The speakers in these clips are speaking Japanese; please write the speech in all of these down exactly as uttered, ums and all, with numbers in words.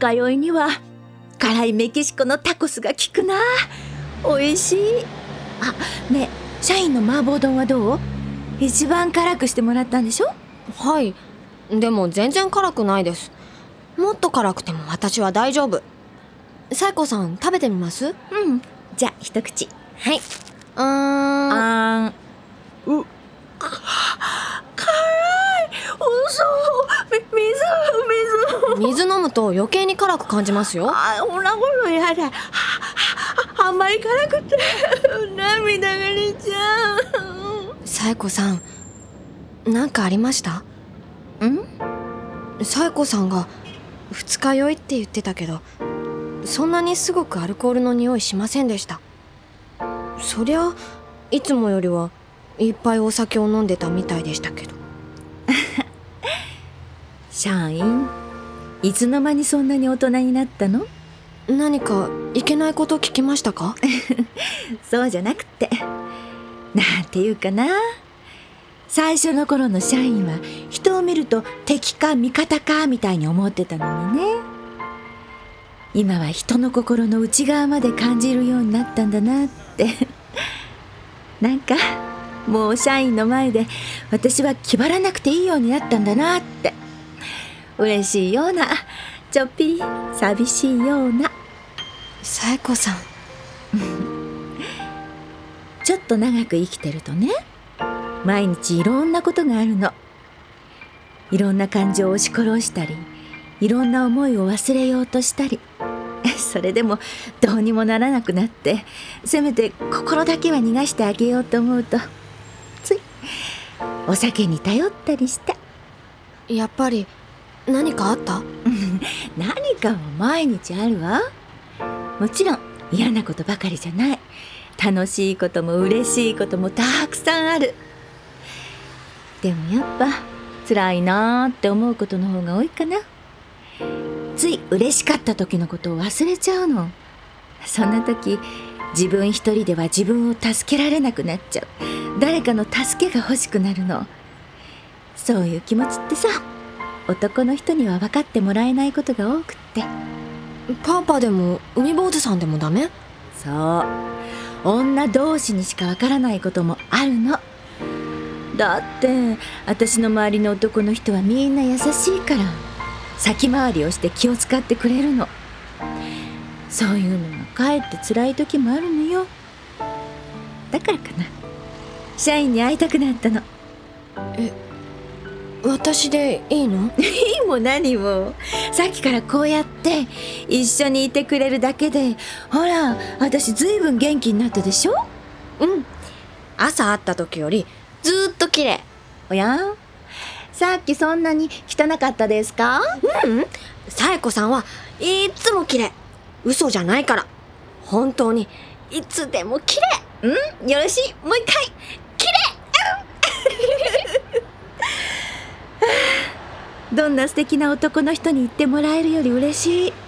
日酔いには辛いメキシコのタコスが効くな。美味しい。あ、ねえ、社員の麻婆丼はどう？一番辛くしてもらったんでしょ？ はい、でも全然辛くないです。もっと辛くても私は大丈夫。サイコさん、食べてみます？ うん、じゃあ一口。 はい。うーんあーん。うか辛い。嘘。み水水水飲むと余計に辛く感じますよ。 あ、ほらほらやだ。はあんまり辛くて涙が出ちゃう。 サイコさん、なんかありました？ ん？ サイコさんが二日酔いって言ってたけど、そんなにすごくアルコールの匂いしませんでした。そりゃいつもよりはいっぱいお酒を飲んでたみたいでしたけど。 社員、いつの間にそんなに大人になったの？ 何かいけないこと聞きましたか？ そうじゃなくて、なんていうかな、最初の頃の社員は人を見ると敵か味方かみたいに思ってたのにね。今は人の心の内側まで感じるようになったんだなって。なんかもう社員の前で私は気張らなくていいようになったんだなって。嬉しいような、ちょっぴり寂しいような。 サイコさん、 ちょっと長く生きてるとね、毎日いろんなことがあるの。いろんな感情を押し殺したり、いろんな思いを忘れようとしたり、それでもどうにもならなくなって、せめて心だけは逃がしてあげようと思うと、ついお酒に頼ったりして。 やっぱり何かあった？ 何かは毎日あるわ。もちろん嫌なことばかりじゃない。楽しいことも嬉しいこともたくさんある。でもやっぱ辛いなーって思うことの方が多いかな。つい嬉しかった時のことを忘れちゃうの。そんな時、自分一人では自分を助けられなくなっちゃう。誰かの助けが欲しくなるの。そういう気持ちってさ、男の人には分かってもらえないことが多くって。 パパでも海坊主さんでもダメ？ そう、女同士にしか分からないこともあるの。だって私の周りの男の人はみんな優しいから、先回りをして気を使ってくれるの。そういうのがかえって辛い時もあるのよ。だからかな、社員に会いたくなったの。 え、私でいいの？ いいも何も。さっきからこうやって一緒にいてくれるだけで、ほら私ずいぶん元気になったでしょ。 うん、朝会った時よりずーっと綺麗。 おや、さっきそんなに汚かったですか？ ううん、サエコさんはいっつも綺麗。嘘じゃないから。本当にいつでも綺麗。 うん、よろしい、もう一回綺麗。どんな素敵な男の人に言ってもらえるより嬉しい。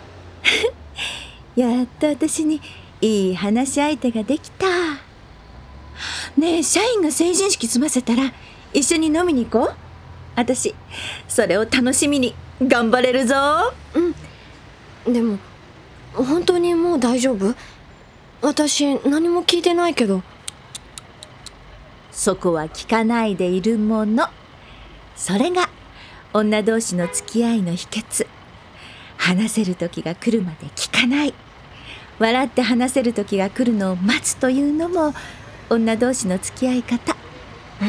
やっと私にいい話し相手ができた。ねえ、社員が成人式済ませたら一緒に飲みに行こう。私それを楽しみに頑張れるぞ。 うん、でも本当にもう大丈夫？私何も聞いてないけど。 そこは聞かないでいるもの。それが女同士の付き合いの秘訣。話せる時が来るまで聞かない。笑って話せる時が来るのを待つというのも女同士の付き合い方。 うん、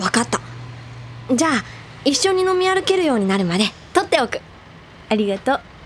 わかった。じゃあ一緒に飲み歩けるようになるまで取っておく。 ありがとう。